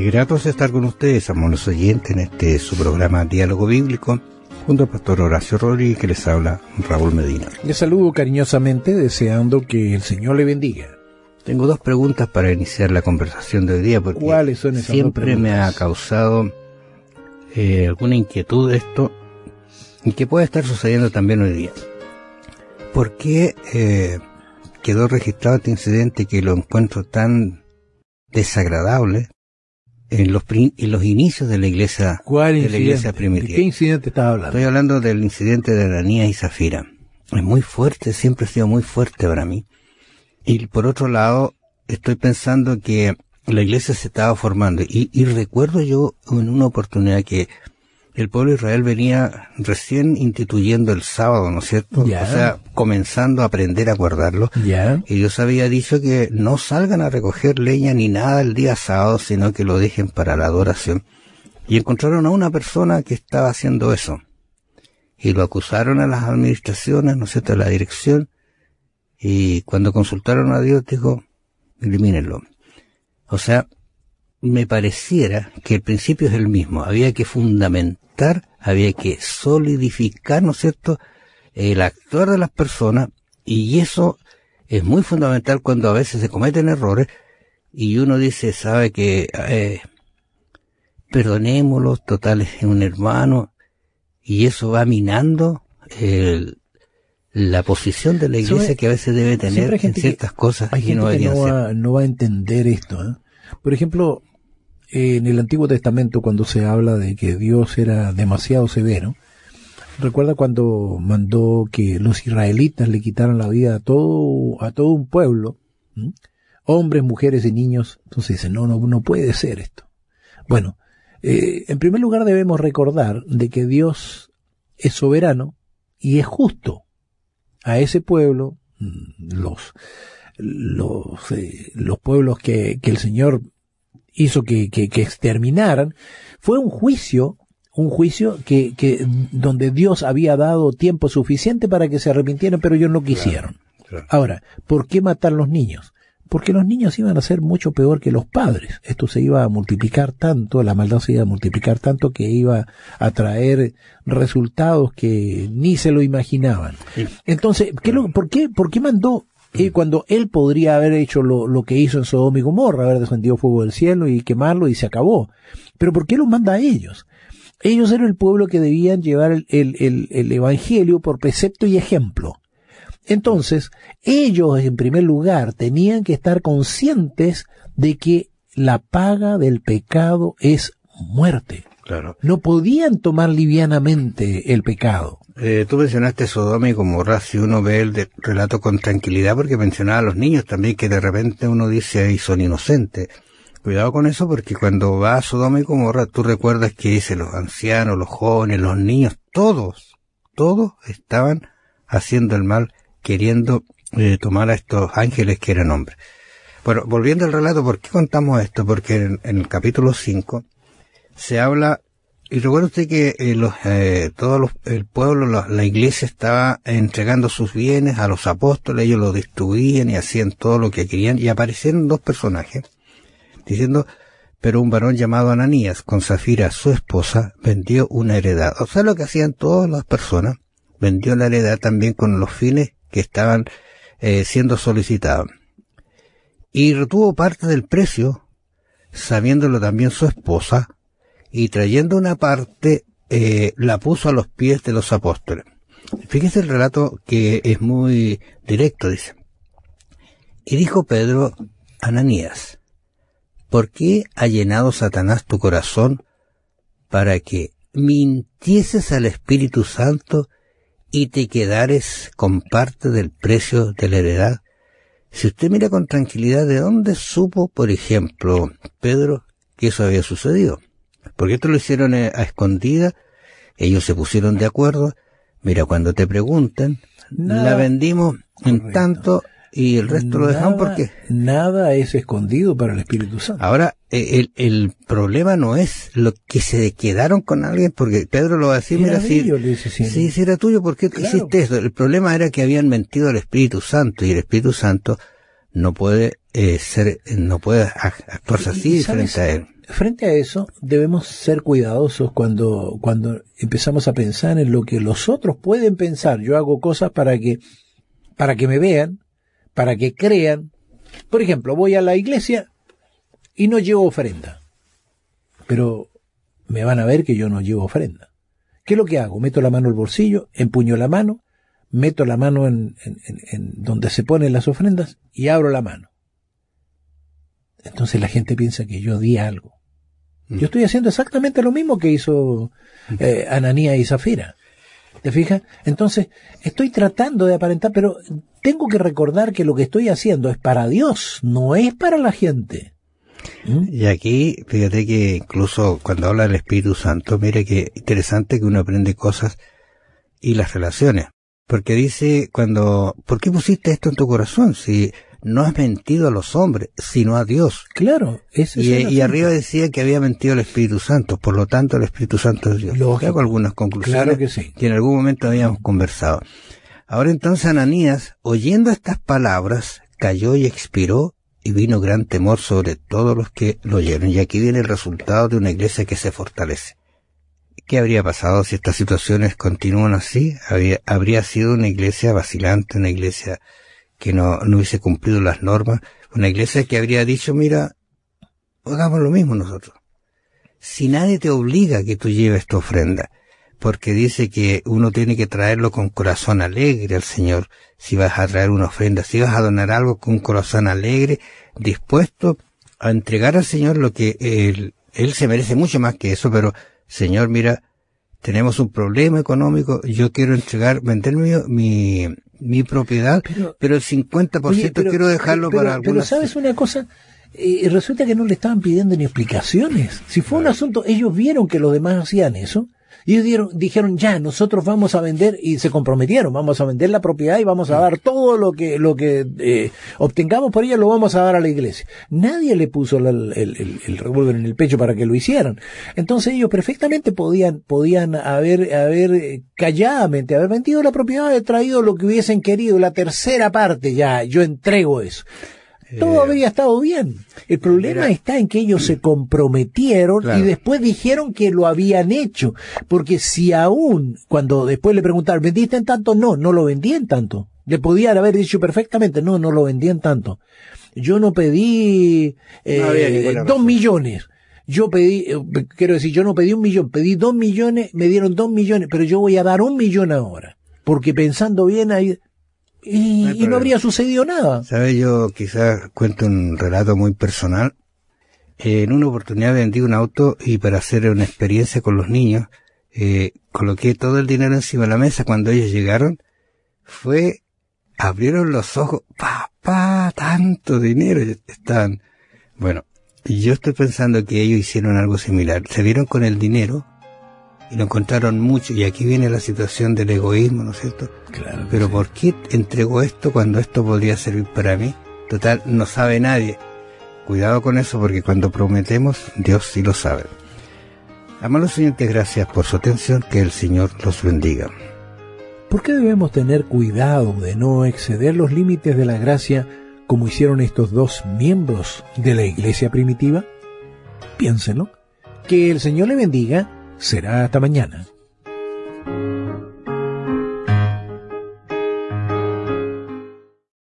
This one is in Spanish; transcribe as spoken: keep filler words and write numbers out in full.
Qué grato es estar con ustedes, amables oyentes, en este su programa Diálogo Bíblico, junto al pastor Horacio Rodríguez, que les habla Raúl Medina. Les saludo cariñosamente, deseando que el Señor le bendiga. Tengo dos preguntas para iniciar la conversación de hoy día, porque ¿cuáles son esas siempre me ha causado eh, alguna inquietud esto, y que puede estar sucediendo también hoy día. ¿Por qué eh, quedó registrado este incidente que lo encuentro tan desagradable en los, en los inicios de la iglesia, ¿Cuál de la iglesia primitiva? ¿De qué incidente estás hablando? Estoy hablando del incidente de Ananías y Zafira. Es muy fuerte, siempre ha sido muy fuerte para mí. Y por otro lado, estoy pensando que la iglesia se estaba formando. Y, y recuerdo yo en una oportunidad que el pueblo de Israel venía recién instituyendo el sábado, ¿no es cierto? Ya. O sea, comenzando a aprender a guardarlo. Ya. Y Dios había dicho que no salgan a recoger leña ni nada el día sábado, sino que lo dejen para la adoración. Y encontraron a una persona que estaba haciendo eso. Y lo acusaron a las administraciones, ¿no es cierto?, a la dirección. Y cuando consultaron a Dios, dijo, elimínenlo. O sea, me pareciera que el principio es el mismo. Había que fundamentar, había que solidificar, ¿no es cierto?, el actuar de las personas, y eso es muy fundamental cuando a veces se cometen errores, y uno dice, sabe que, eh, perdonémoslo, total es un hermano, y eso va minando el, la posición de la iglesia ¿Sabe? Que a veces debe tener en ciertas que, cosas hay que gente no que deberían no ser. va, no va a entender esto, ¿eh? Por ejemplo, en el Antiguo Testamento, cuando se habla de que Dios era demasiado severo, recuerda cuando mandó que los israelitas le quitaran la vida a todo, a todo un pueblo, ¿m? Hombres, mujeres y niños. Entonces dice, no, no, no puede ser esto. Bueno, eh, en primer lugar debemos recordar de que Dios es soberano y es justo. A ese pueblo, los, los, eh, los pueblos que, que el Señor hizo que, que, que exterminaran, fue un juicio, un juicio que, que, donde Dios había dado tiempo suficiente para que se arrepintieran, pero ellos no quisieron. Claro, claro. Ahora, ¿por qué matar los niños? Porque los niños iban a ser mucho peor que los padres. Esto se iba a multiplicar tanto, la maldad se iba a multiplicar tanto que iba a traer resultados que ni se lo imaginaban. Entonces, ¿qué lo, por qué, por qué mandó eh, cuando él podría haber hecho lo, lo que hizo en Sodoma y Gomorra, haber descendido fuego del cielo y quemarlo y se acabó? Pero ¿por qué los manda a ellos? Ellos eran el pueblo que debían llevar el, el, el, el evangelio por precepto y ejemplo. Entonces, ellos en primer lugar tenían que estar conscientes de que la paga del pecado es muerte. Claro. No podían tomar livianamente el pecado. Eh, tú mencionaste Sodoma y Gomorra, si uno ve el de, relato con tranquilidad, porque mencionaba a los niños también, que de repente uno dice, ahí son inocentes. Cuidado con eso, porque cuando va a Sodoma y Gomorra, tú recuerdas que dice los ancianos, los jóvenes, los niños, todos, todos estaban haciendo el mal, queriendo eh, tomar a estos ángeles que eran hombres. Bueno, volviendo al relato, ¿por qué contamos esto? Porque en, en el capítulo cinco se habla, y recuerda usted que eh, los, eh, todo los, el pueblo, la, la iglesia estaba entregando sus bienes a los apóstoles, ellos los distribuían y hacían todo lo que querían, y aparecieron dos personajes diciendo, pero un varón llamado Ananías, con Zafira su esposa, vendió una heredad. O sea, lo que hacían todas las personas, vendió la heredad también con los fines que estaban eh, siendo solicitados. Y retuvo parte del precio, sabiéndolo también su esposa, y trayendo una parte, eh, la puso a los pies de los apóstoles. Fíjese el relato que es muy directo, dice. Y dijo Pedro, Ananías, ¿por qué ha llenado Satanás tu corazón para que mintieses al Espíritu Santo y te quedares con parte del precio de la heredad? Si usted mira con tranquilidad, ¿de dónde supo, por ejemplo, Pedro, que eso había sucedido? Porque esto lo hicieron a escondidas, ellos se pusieron de acuerdo, mira, cuando te preguntan, nada, la vendimos en correcto. Tanto, y el resto nada, lo dejamos porque... Nada es escondido para el Espíritu Santo. Ahora, el, el problema no es lo que se quedaron con alguien, porque Pedro lo va a decir, era mira, si, dice, sí, si, si era tuyo, ¿por qué claro. hiciste eso? El problema era que habían mentido al Espíritu Santo, y el Espíritu Santo no puede eh, ser, no puede actuarse así frente a él. Frente a eso, debemos ser cuidadosos cuando, cuando empezamos a pensar en lo que los otros pueden pensar. Yo hago cosas para que, para que me vean, para que crean. Por ejemplo, voy a la iglesia y no llevo ofrenda. Pero me van a ver que yo no llevo ofrenda. ¿Qué es lo que hago? Meto la mano al bolsillo, empuño la mano, meto la mano en, en, en, en donde se ponen las ofrendas y abro la mano. Entonces la gente piensa que yo di algo. Yo estoy haciendo exactamente lo mismo que hizo eh, Ananías y Zafira. ¿Te fijas? Entonces, estoy tratando de aparentar, pero tengo que recordar que lo que estoy haciendo es para Dios, no es para la gente. ¿Mm? Y aquí, fíjate que incluso cuando habla del Espíritu Santo, mire que interesante que uno aprende cosas y las relaciones. Porque dice cuando, ¿por qué pusiste esto en tu corazón? Si no has mentido a los hombres, sino a Dios. Claro. Ese y, es y arriba decía que había mentido el Espíritu Santo, por lo tanto el Espíritu Santo es Dios. Lógico. Hago algunas conclusiones Claro que sí. que en algún momento habíamos conversado. Ahora entonces Ananías, oyendo estas palabras, cayó y expiró, y vino gran temor sobre todos los que lo oyeron. Y aquí viene el resultado de una iglesia que se fortalece. ¿Qué habría pasado si estas situaciones continúan así? Habría, habría sido una iglesia vacilante, una iglesia que no, no hubiese cumplido las normas, una iglesia que habría dicho, mira, hagamos lo mismo nosotros. Si nadie te obliga a que tú lleves tu ofrenda, porque dice que uno tiene que traerlo con corazón alegre al Señor, si vas a traer una ofrenda, si vas a donar algo con un corazón alegre, dispuesto a entregar al Señor lo que Él, Él se merece mucho más que eso, pero Señor, mira, tenemos un problema económico, yo quiero entregar, vender mi, mi, mi propiedad, pero, pero el cincuenta por ciento oye, pero, quiero dejarlo pero, para algunas... Pero ¿sabes una cosa? Eh, resulta que no le estaban pidiendo ni explicaciones. Si fue un asunto, ellos vieron que los demás hacían eso, y ellos dieron, dijeron, ya, nosotros vamos a vender, y se comprometieron, vamos a vender la propiedad y vamos a dar todo lo que, lo que eh, obtengamos por ella, lo vamos a dar a la iglesia. Nadie le puso la, el, el, el revólver en el pecho para que lo hicieran. Entonces ellos perfectamente podían, podían haber, haber calladamente, haber vendido la propiedad, haber traído lo que hubiesen querido, la tercera parte, ya, yo entrego eso. Todo eh, habría estado bien. El problema mira, está en que ellos se comprometieron claro. y después dijeron que lo habían hecho. Porque si aún, cuando después le preguntaron, ¿vendiste en tanto? No, no lo vendí en tanto. Le podían haber dicho perfectamente, no, no lo vendí en tanto. Yo no pedí eh, no dos millones. Yo pedí, eh, quiero decir, yo no pedí un millón, pedí dos millones, me dieron dos millones, pero yo voy a dar un millón ahora. Porque pensando bien ahí... Y no, y no habría sucedido nada. ¿Sabes? Yo quizás cuento un relato muy personal. Eh, en una oportunidad vendí un auto y para hacer una experiencia con los niños, eh, coloqué todo el dinero encima de la mesa. Cuando ellos llegaron, fue, abrieron los ojos, papá, tanto dinero. Estaban, bueno, y yo estoy pensando que ellos hicieron algo similar. Se vieron con el dinero y lo encontraron mucho, y aquí viene la situación del egoísmo, ¿no es cierto? Claro. Pero sí. ¿por qué entregó esto cuando esto podría servir para mí? Total, no sabe nadie. Cuidado con eso, porque cuando prometemos, Dios sí lo sabe. Amados oyentes, gracias por su atención, que el Señor los bendiga. ¿Por qué debemos tener cuidado de no exceder los límites de la gracia como hicieron estos dos miembros de la iglesia primitiva? Piénsenlo. Que el Señor le bendiga. Será hasta mañana.